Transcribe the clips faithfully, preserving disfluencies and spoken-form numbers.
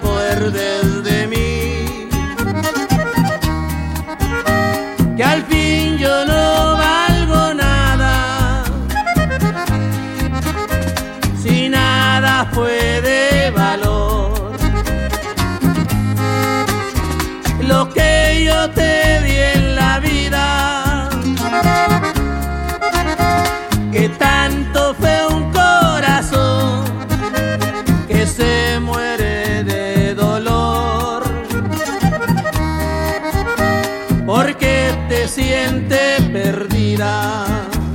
acuerdes de mí, que al fin yo no valgo nada, si nada fue de valor. Lo que yo te di en la vida, que tanto fue un corazón que se muere de dolor, porque te sientes perdida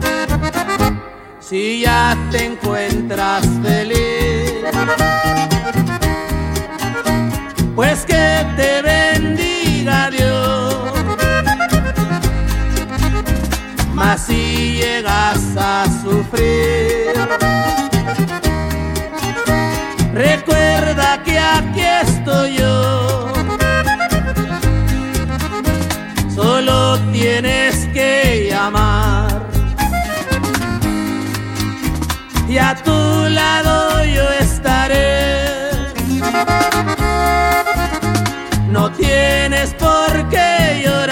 si ya te encuentras feliz. Pues que te bendiga Dios, mas si llegas a sufrir, recuerda que aquí estoy yo. Solo tienes que llamar y a tu lado yo estaré. No tienes por qué llorar.